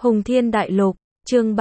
Hùng Thiên Đại Lục, chương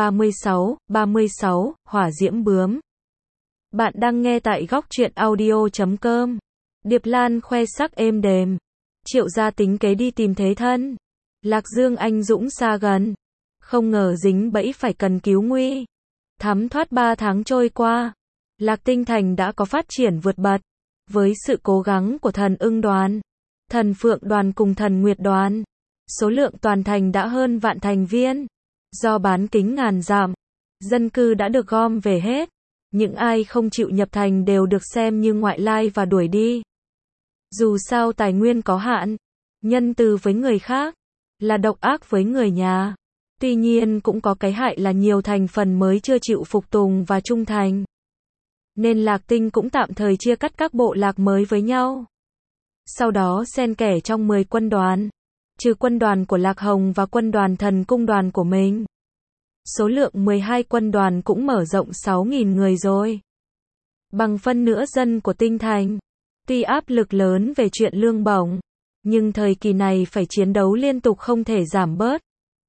36, Hỏa Diễm Bướm. Bạn đang nghe tại góc truyện audio.com. Điệp Lan khoe sắc êm đềm. Triệu gia tính kế đi tìm thế thân. Lạc Dương anh dũng xa gần. Không ngờ dính bẫy phải cần cứu nguy. Thấm thoát 3 tháng trôi qua. Lạc Tinh Thành đã có phát triển vượt bật. Với sự cố gắng của thần Ưng đoàn, thần Phượng đoàn cùng thần Nguyệt đoàn, số lượng toàn thành đã hơn vạn thành viên. Do bán kính ngàn dặm, dân cư đã được gom về hết. Những ai không chịu nhập thành đều được xem như ngoại lai và đuổi đi. Dù sao tài nguyên có hạn, nhân từ với người khác, là độc ác với người nhà. Tuy nhiên cũng có cái hại là nhiều thành phần mới chưa chịu phục tùng và trung thành. Nên Lạc Tinh cũng tạm thời chia cắt các bộ lạc mới với nhau. Sau đó xen kẽ trong 10 quân đoàn, trừ quân đoàn của Lạc Hồng và quân đoàn thần cung đoàn của mình. Số lượng 12 quân đoàn cũng mở rộng 6.000 người rồi. Bằng phân nửa dân của Tinh Thành. Tuy áp lực lớn về chuyện lương bổng, nhưng thời kỳ này phải chiến đấu liên tục không thể giảm bớt.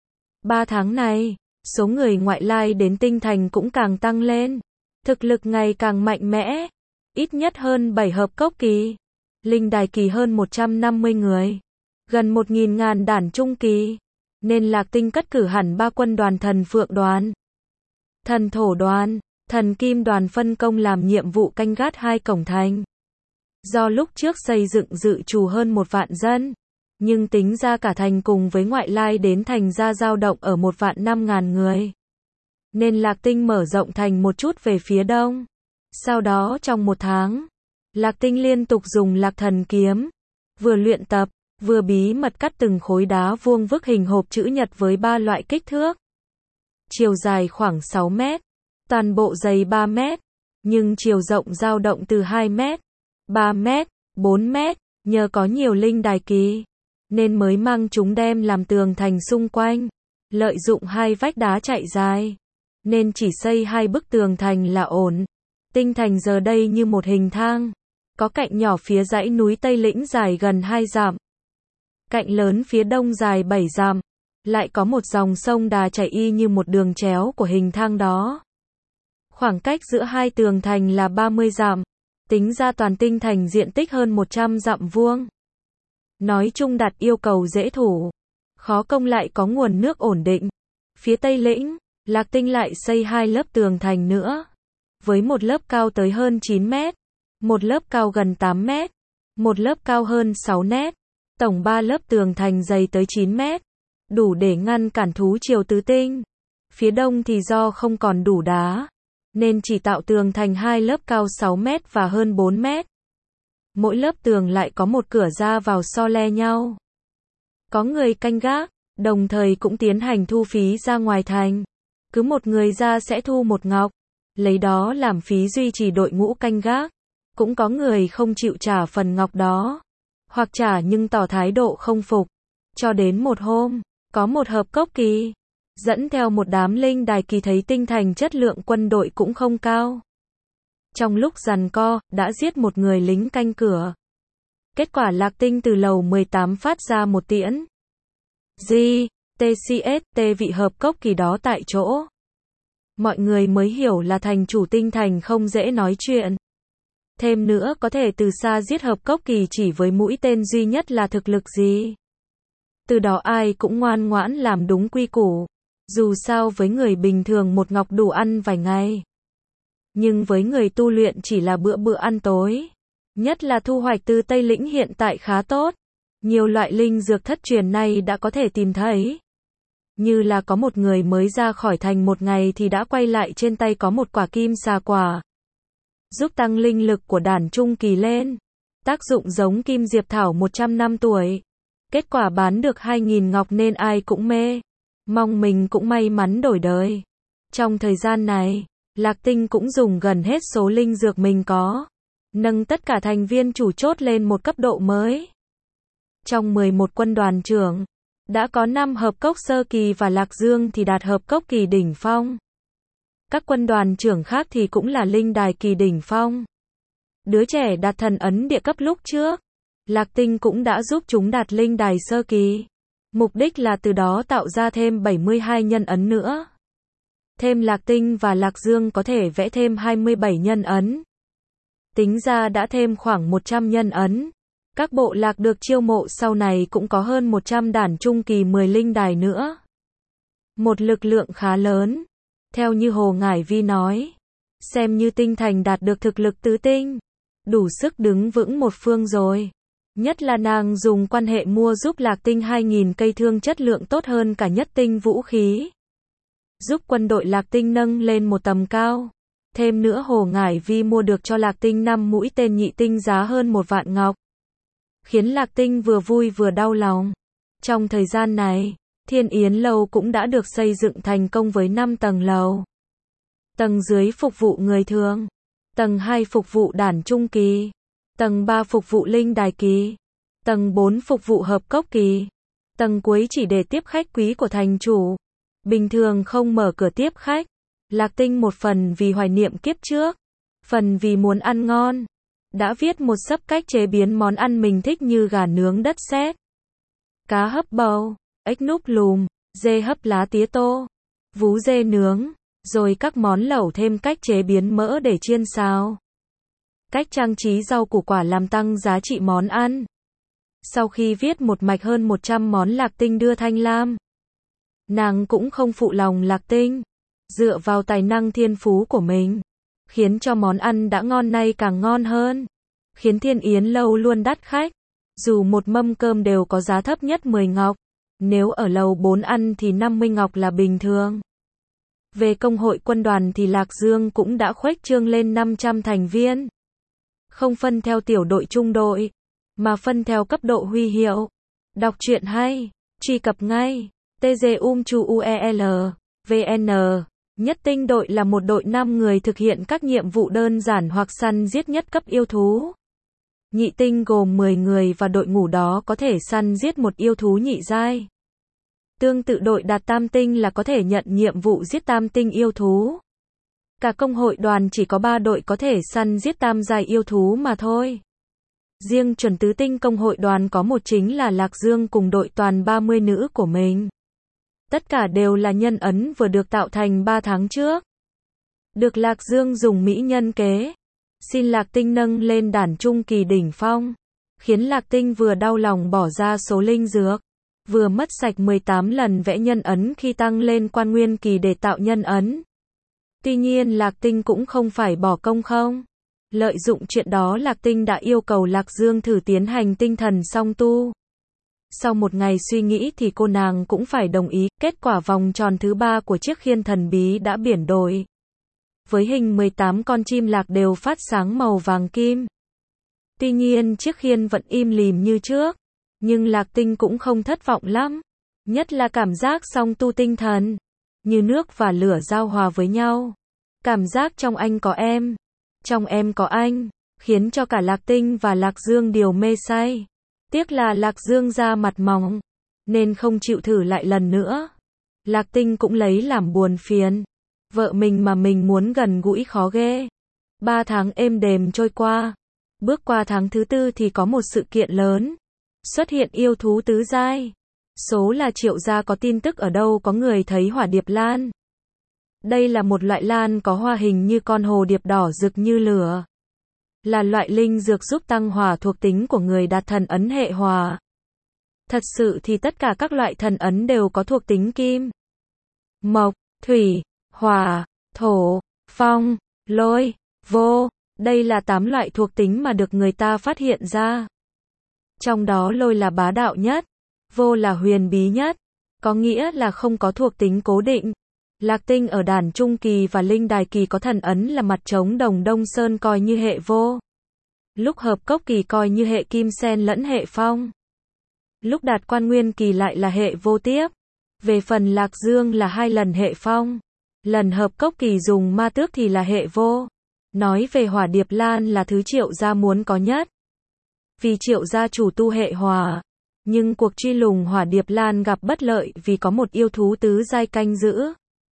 3 tháng này, số người ngoại lai đến Tinh Thành cũng càng tăng lên. Thực lực ngày càng mạnh mẽ. Ít nhất hơn 7 hợp cốc kỳ. Linh đài kỳ hơn 150 người. Gần 1.000 ngàn đản trung kỳ. Nên Lạc Tinh cất cử hẳn 3 quân đoàn thần Phượng đoàn, thần Thổ đoàn, thần Kim đoàn phân công làm nhiệm vụ canh gác 2 cổng thành. Do lúc trước xây dựng dự trù hơn 1 vạn dân, nhưng tính ra cả thành cùng với ngoại lai đến thành ra dao động ở 1.500.000 người. Nên Lạc Tinh mở rộng thành một chút về phía đông. Sau đó trong 1 tháng, Lạc Tinh liên tục dùng Lạc Thần kiếm, vừa luyện tập, vừa bí mật cắt từng khối đá vuông vức hình hộp chữ nhật với 3 loại kích thước. Chiều dài khoảng 6 mét, toàn bộ dày 3 mét, nhưng chiều rộng dao động từ 2 mét, 3 mét, 4 mét, nhờ có nhiều linh đài kỳ, nên mới mang chúng đem làm tường thành xung quanh, lợi dụng 2 vách đá chạy dài, nên chỉ xây 2 bức tường thành là ổn. Tinh Thành giờ đây như một hình thang, có cạnh nhỏ phía dãy núi Tây Lĩnh dài gần 2 dặm. Cạnh lớn phía đông dài 7 dặm, lại có một dòng sông đà chảy y như một đường chéo của hình thang đó. Khoảng cách giữa 2 tường thành là 30 dặm, tính ra toàn Tinh Thành diện tích hơn 100 dặm vuông. Nói chung đặt yêu cầu dễ thủ, khó công lại có nguồn nước ổn định. Phía Tây Lĩnh, Lạc Tinh lại xây 2 lớp tường thành nữa, với một lớp cao tới hơn 9 mét, một lớp cao gần 8 mét, một lớp cao hơn 6 mét. Tổng 3 lớp tường thành dày tới 9 mét, đủ để ngăn cản thú triều tứ tinh. Phía đông thì do không còn đủ đá, nên chỉ tạo tường thành 2 lớp cao 6 mét và hơn 4 mét. Mỗi lớp tường lại có một cửa ra vào so le nhau. Có người canh gác, đồng thời cũng tiến hành thu phí ra ngoài thành. Cứ một người ra sẽ thu 1 ngọc, lấy đó làm phí duy trì đội ngũ canh gác. Cũng có người không chịu trả phần ngọc đó, hoặc trả nhưng tỏ thái độ không phục. Cho đến một hôm, có một hợp cốc kỳ dẫn theo một đám linh đài kỳ thấy Tinh Thành chất lượng quân đội cũng không cao. Trong lúc giằng co, đã giết một người lính canh cửa. Kết quả Lạc Tinh từ lầu 18 phát ra một tiễn TCST vị hợp cốc kỳ đó tại chỗ. Mọi người mới hiểu là thành chủ Tinh Thành không dễ nói chuyện. Thêm nữa có thể từ xa giết hợp cốc kỳ chỉ với mũi tên duy nhất là thực lực gì. Từ đó ai cũng ngoan ngoãn làm đúng quy củ. Dù sao với người bình thường 1 ngọc đủ ăn vài ngày. Nhưng với người tu luyện chỉ là bữa bữa ăn tối. Nhất là thu hoạch từ Tây Lĩnh hiện tại khá tốt. Nhiều loại linh dược thất truyền này đã có thể tìm thấy. Như là có một người mới ra khỏi thành 1 ngày thì đã quay lại trên tay có một quả kim xà quả, giúp tăng linh lực của đản trung kỳ lên. Tác dụng giống kim diệp thảo 100 năm tuổi. Kết quả bán được 2.000 ngọc nên ai cũng mê. Mong mình cũng may mắn đổi đời. Trong thời gian này, Lạc Tinh cũng dùng gần hết số linh dược mình có. Nâng tất cả thành viên chủ chốt lên một cấp độ mới. Trong 11 quân đoàn trưởng, đã có 5 hợp cốc sơ kỳ và Lạc Dương thì đạt hợp cốc kỳ đỉnh phong. Các quân đoàn trưởng khác thì cũng là linh đài kỳ đỉnh phong. Đứa trẻ đạt thần ấn địa cấp lúc trước, Lạc Tinh cũng đã giúp chúng đạt linh đài sơ kỳ. Mục đích là từ đó tạo ra thêm 72 nhân ấn nữa. Thêm Lạc Tinh và Lạc Dương có thể vẽ thêm 27 nhân ấn. Tính ra đã thêm khoảng 100 nhân ấn. Các bộ lạc được chiêu mộ sau này cũng có hơn 100 đản trung kỳ 10 linh đài nữa. Một lực lượng khá lớn. Theo như Hồ Ngải Vi nói, xem như Tinh Thành đạt được thực lực tứ tinh, đủ sức đứng vững một phương rồi. Nhất là nàng dùng quan hệ mua giúp Lạc Tinh 2000 cây thương chất lượng tốt hơn cả nhất tinh vũ khí. Giúp quân đội Lạc Tinh nâng lên một tầm cao. Thêm nữa Hồ Ngải Vi mua được cho Lạc Tinh 5 mũi tên nhị tinh giá hơn 1 vạn ngọc. Khiến Lạc Tinh vừa vui vừa đau lòng. Trong thời gian này, Thiên Yến Lâu cũng đã được xây dựng thành công với 5 tầng lầu. Tầng dưới phục vụ người thường. Tầng 2 phục vụ đản trung kỳ. Tầng 3 phục vụ linh đài kỳ. Tầng 4 phục vụ hợp cốc kỳ. Tầng cuối chỉ để tiếp khách quý của thành chủ. Bình thường không mở cửa tiếp khách. Lạc Tinh một phần vì hoài niệm kiếp trước, phần vì muốn ăn ngon, đã viết một sấp cách chế biến món ăn mình thích như gà nướng đất sét, cá hấp bầu, ếch núp lùm, dê hấp lá tía tô, vú dê nướng, rồi các món lẩu thêm cách chế biến mỡ để chiên xào. Cách trang trí rau củ quả làm tăng giá trị món ăn. Sau khi viết một mạch hơn 100 món Lạc Tinh đưa Thanh Lam, nàng cũng không phụ lòng Lạc Tinh. Dựa vào tài năng thiên phú của mình, khiến cho món ăn đã ngon nay càng ngon hơn, khiến Thiên Yến Lâu luôn đắt khách. Dù một mâm cơm đều có giá thấp nhất 10 ngọc, nếu ở lầu 4 ăn thì 50 ngọc là bình thường. Về công hội quân đoàn thì Lạc Dương cũng đã khuếch trương lên 500 thành viên. Không phân theo tiểu đội trung đội, mà phân theo cấp độ huy hiệu. Đọc truyện hay, truy cập ngay, tguel, vn. Nhất tinh đội là một đội 5 người thực hiện các nhiệm vụ đơn giản hoặc săn giết nhất cấp yêu thú. Nhị tinh gồm 10 người và đội ngũ đó có thể săn giết một yêu thú nhị giai. Tương tự đội đạt tam tinh là có thể nhận nhiệm vụ giết tam tinh yêu thú. Cả công hội đoàn chỉ có 3 đội có thể săn giết tam giai yêu thú mà thôi. Riêng chuẩn tứ tinh công hội đoàn có một chính là Lạc Dương cùng đội toàn 30 nữ của mình. Tất cả đều là nhân ấn vừa được tạo thành 3 tháng trước. Được Lạc Dương dùng mỹ nhân kế, xin Lạc Tinh nâng lên đản trung kỳ đỉnh phong, khiến Lạc Tinh vừa đau lòng bỏ ra số linh dược, vừa mất sạch 18 lần vẽ nhân ấn khi tăng lên quan nguyên kỳ để tạo nhân ấn. Tuy nhiên Lạc Tinh cũng không phải bỏ công không. Lợi dụng chuyện đó Lạc Tinh đã yêu cầu Lạc Dương thử tiến hành tinh thần song tu. Sau một ngày suy nghĩ thì cô nàng cũng phải đồng ý, kết quả vòng tròn thứ 3 của chiếc khiên thần bí đã biển đổi. Với hình 18 con chim lạc đều phát sáng màu vàng kim. Tuy nhiên chiếc khiên vẫn im lìm như trước, nhưng Lạc Tinh cũng không thất vọng lắm. Nhất là cảm giác song tu tinh thần, như nước và lửa giao hòa với nhau. Cảm giác trong anh có em, trong em có anh, khiến cho cả Lạc Tinh và Lạc Dương đều mê say. Tiếc là Lạc Dương da mặt mỏng, nên không chịu thử lại lần nữa. Lạc Tinh cũng lấy làm buồn phiền. Vợ mình mà mình muốn gần gũi khó ghê. 3 tháng êm đềm trôi qua. Bước qua tháng thứ 4 thì có một sự kiện lớn. Xuất hiện yêu thú tứ giai. Số là Triệu gia có tin tức ở đâu có người thấy hỏa điệp lan. Đây là một loại lan có hoa hình như con hồ điệp đỏ rực như lửa. Là loại linh dược giúp tăng hỏa thuộc tính của người đạt thần ấn hệ hỏa. Thật sự thì tất cả các loại thần ấn đều có thuộc tính kim, mộc, thủy, hỏa, thổ, phong, lôi, vô. Đây là 8 loại thuộc tính mà được người ta phát hiện ra. Trong đó lôi là bá đạo nhất, vô là huyền bí nhất, có nghĩa là không có thuộc tính cố định. Lạc Tinh ở đản trung kỳ và linh đài kỳ có thần ấn là mặt trống đồng Đông Sơn coi như hệ vô. Lúc hợp cốc kỳ coi như hệ kim sen lẫn hệ phong. Lúc đạt quan nguyên kỳ lại là hệ vô tiếp. Về phần Lạc Dương là 2 lần hệ phong. Lần hợp cốc kỳ dùng ma tước thì là hệ vô. Nói về hỏa điệp lan là thứ Triệu gia muốn có nhất. Vì Triệu gia chủ tu hệ hỏa. Nhưng cuộc truy lùng hỏa điệp lan gặp bất lợi vì có một yêu thú tứ giai canh giữ.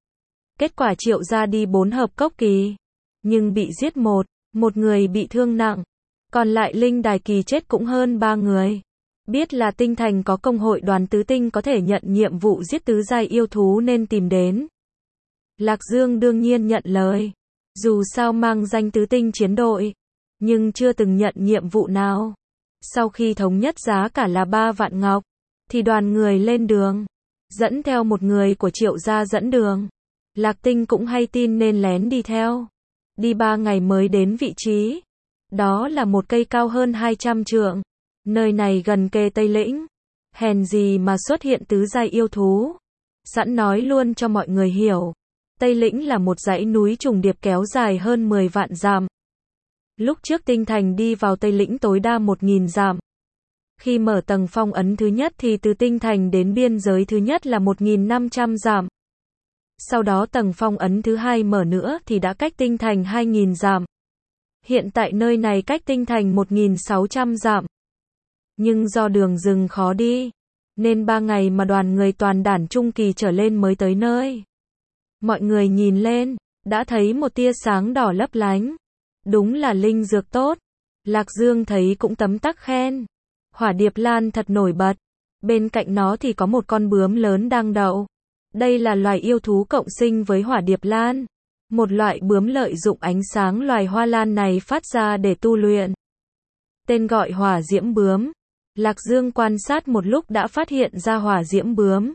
Kết quả Triệu gia đi 4 hợp cốc kỳ. Nhưng bị giết một người bị thương nặng. Còn lại linh đài kỳ chết cũng hơn 3 người. Biết là tinh thành có công hội đoàn tứ tinh có thể nhận nhiệm vụ giết tứ giai yêu thú nên tìm đến. Lạc Dương đương nhiên nhận lời. Dù sao mang danh tứ tinh chiến đội, nhưng chưa từng nhận nhiệm vụ nào. Sau khi thống nhất giá cả là 3 vạn ngọc, thì đoàn người lên đường, dẫn theo một người của Triệu gia dẫn đường. Lạc Tinh cũng hay tin nên lén đi theo. Đi 3 ngày mới đến vị trí. Đó là một cây cao hơn 200 trượng. Nơi này gần kề Tây Lĩnh. Hèn gì mà xuất hiện tứ giai yêu thú. Sẵn nói luôn cho mọi người hiểu. Tây Lĩnh là một dãy núi trùng điệp kéo dài hơn 10 vạn dặm. Lúc trước tinh thành đi vào Tây Lĩnh tối đa 1.000 dặm. Khi mở tầng phong ấn thứ nhất thì từ tinh thành đến biên giới thứ nhất là 1.500 dặm. Sau đó tầng phong ấn thứ hai mở nữa thì đã cách tinh thành 2.000 dặm. Hiện tại nơi này cách tinh thành 1.600 dặm. Nhưng do đường rừng khó đi, nên 3 ngày mà đoàn người toàn đản trung kỳ trở lên mới tới nơi. Mọi người nhìn lên, đã thấy một tia sáng đỏ lấp lánh. Đúng là linh dược tốt. Lạc Dương thấy cũng tấm tắc khen. Hỏa điệp lan thật nổi bật. Bên cạnh nó thì có một con bướm lớn đang đậu. Đây là loài yêu thú cộng sinh với hỏa điệp lan. Một loại bướm lợi dụng ánh sáng loài hoa lan này phát ra để tu luyện. Tên gọi hỏa diễm bướm. Lạc Dương quan sát một lúc đã phát hiện ra hỏa diễm bướm.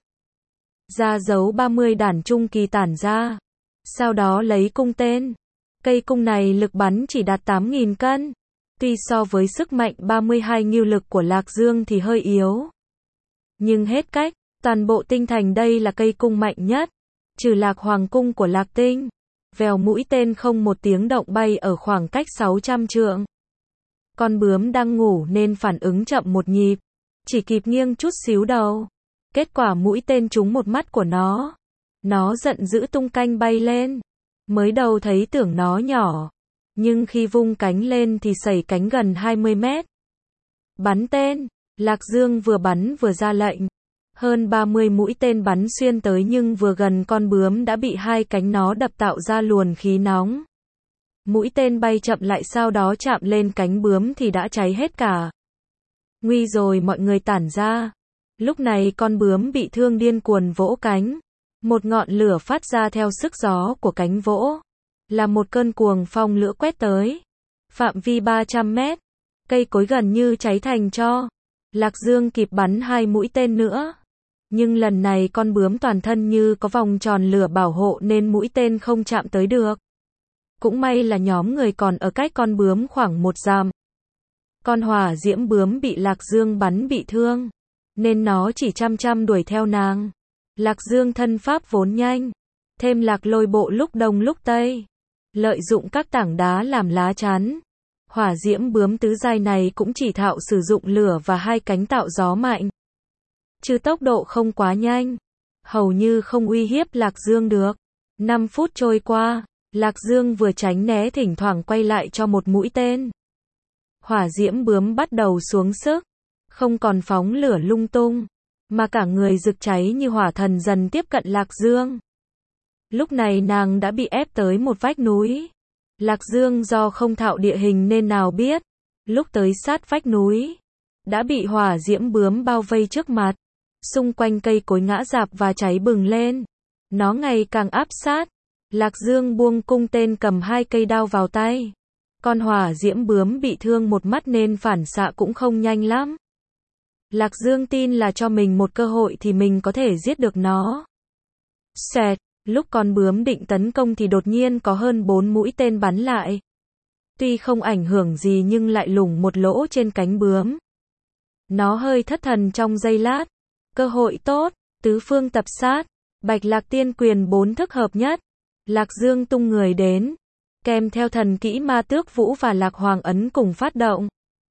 Ra dấu 30 đản trung kỳ tản ra. Sau đó lấy cung tên. Cây cung này lực bắn chỉ đạt 8.000 cân. Tuy so với sức mạnh 32 ngưu lực của Lạc Dương thì hơi yếu. Nhưng hết cách, toàn bộ tinh thành đây là cây cung mạnh nhất. Trừ Lạc Hoàng cung của Lạc Tinh. Vèo mũi tên không một tiếng động bay ở khoảng cách 600 trượng. Con bướm đang ngủ nên phản ứng chậm một nhịp. Chỉ kịp nghiêng chút xíu đầu. Kết quả mũi tên trúng một mắt của nó. Nó giận dữ tung canh bay lên. Mới đầu thấy tưởng nó nhỏ. Nhưng khi vung cánh lên thì sẩy cánh gần 20 mét. Bắn tên. Lạc Dương vừa bắn vừa ra lệnh. Hơn 30 mũi tên bắn xuyên tới nhưng vừa gần con bướm đã bị hai cánh nó đập tạo ra luồng khí nóng. Mũi tên bay chậm lại sau đó chạm lên cánh bướm thì đã cháy hết cả. Nguy rồi, mọi người tản ra. Lúc này con bướm bị thương điên cuồng vỗ cánh. Một ngọn lửa phát ra theo sức gió của cánh vỗ. Là một cơn cuồng phong lửa quét tới. Phạm vi 300 mét. Cây cối gần như cháy thành tro. Lạc Dương kịp bắn 2 mũi tên nữa. Nhưng lần này con bướm toàn thân như có vòng tròn lửa bảo hộ nên mũi tên không chạm tới được. Cũng may là nhóm người còn ở cách con bướm khoảng 1 dặm. Con hỏa diễm bướm bị Lạc Dương bắn bị thương. Nên nó chỉ chăm đuổi theo nàng. Lạc Dương thân pháp vốn nhanh. Thêm lạc lôi bộ lúc đông lúc tây. Lợi dụng các tảng đá làm lá chắn. Hỏa diễm bướm tứ giai này cũng chỉ thạo sử dụng lửa và hai cánh tạo gió mạnh. Chứ tốc độ không quá nhanh. Hầu như không uy hiếp Lạc Dương được. 5 phút trôi qua. Lạc Dương vừa tránh né thỉnh thoảng quay lại cho một mũi tên. Hỏa diễm bướm bắt đầu xuống sức. Không còn phóng lửa lung tung. Mà cả người rực cháy như hỏa thần dần tiếp cận Lạc Dương. Lúc này nàng đã bị ép tới một vách núi. Lạc Dương do không thạo địa hình nên nào biết. Lúc tới sát vách núi. Đã bị hỏa diễm bướm bao vây trước mặt. Xung quanh cây cối ngã rạp và cháy bừng lên. Nó ngày càng áp sát. Lạc Dương buông cung tên cầm 2 cây đao vào tay. Con hỏa diễm bướm bị thương một mắt nên phản xạ cũng không nhanh lắm. Lạc Dương tin là cho mình một cơ hội thì mình có thể giết được nó. Xẹt, lúc con bướm định tấn công thì đột nhiên có hơn 4 mũi tên bắn lại. Tuy không ảnh hưởng gì nhưng lại lủng một lỗ trên cánh bướm. Nó hơi thất thần trong giây lát. Cơ hội tốt, tứ phương tập sát. Bạch Lạc Tiên Quyền 4 thức hợp nhất. Lạc Dương tung người đến. Kèm theo thần kỹ Ma Tước Vũ và Lạc Hoàng ấn cùng phát động.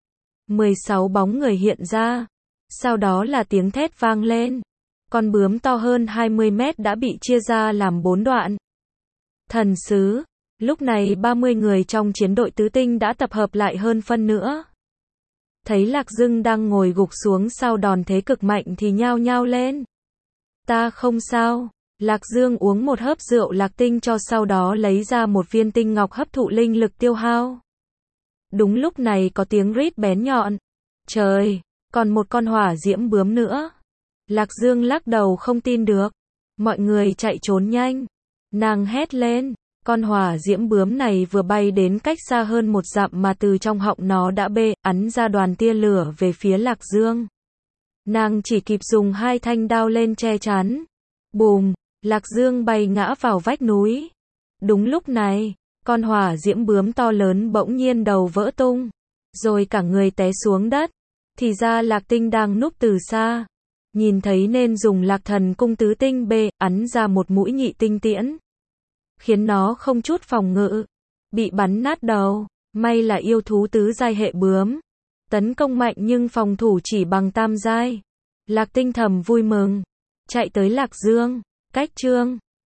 16 bóng người hiện ra. Sau đó là tiếng thét vang lên. Con bướm to hơn 20 mét đã bị chia ra làm 4 đoạn. Thần sứ. Lúc này 30 người trong chiến đội tứ tinh đã tập hợp lại hơn phân nữa. Thấy Lạc Dương đang ngồi gục xuống sau đòn thế cực mạnh thì nhao nhao lên. Ta không sao. Lạc Dương uống một hớp rượu lạc tinh cho sau đó lấy ra một viên tinh ngọc hấp thụ linh lực tiêu hao. Đúng lúc này có tiếng rít bén nhọn. Trời! Còn một con hỏa diễm bướm nữa. Lạc Dương lắc đầu không tin được. Mọi người chạy trốn nhanh. Nàng hét lên. Con hỏa diễm bướm này vừa bay đến cách xa hơn 1 dặm mà từ trong họng nó đã ắn ra đoàn tia lửa về phía Lạc Dương. Nàng chỉ kịp dùng 2 thanh đao lên che chắn. Bùm, Lạc Dương bay ngã vào vách núi. Đúng lúc này, con hỏa diễm bướm to lớn bỗng nhiên đầu vỡ tung, rồi cả người té xuống đất. Thì ra Lạc Tinh đang núp từ xa, nhìn thấy nên dùng Lạc Thần cung tứ tinh ắn ra một mũi nhị tinh tiễn, khiến nó không chút phòng ngự, bị bắn nát đầu. May là yêu thú tứ giai hệ bướm, tấn công mạnh nhưng phòng thủ chỉ bằng tam giai. Lạc Tinh thầm vui mừng, chạy tới Lạc Dương, cách chương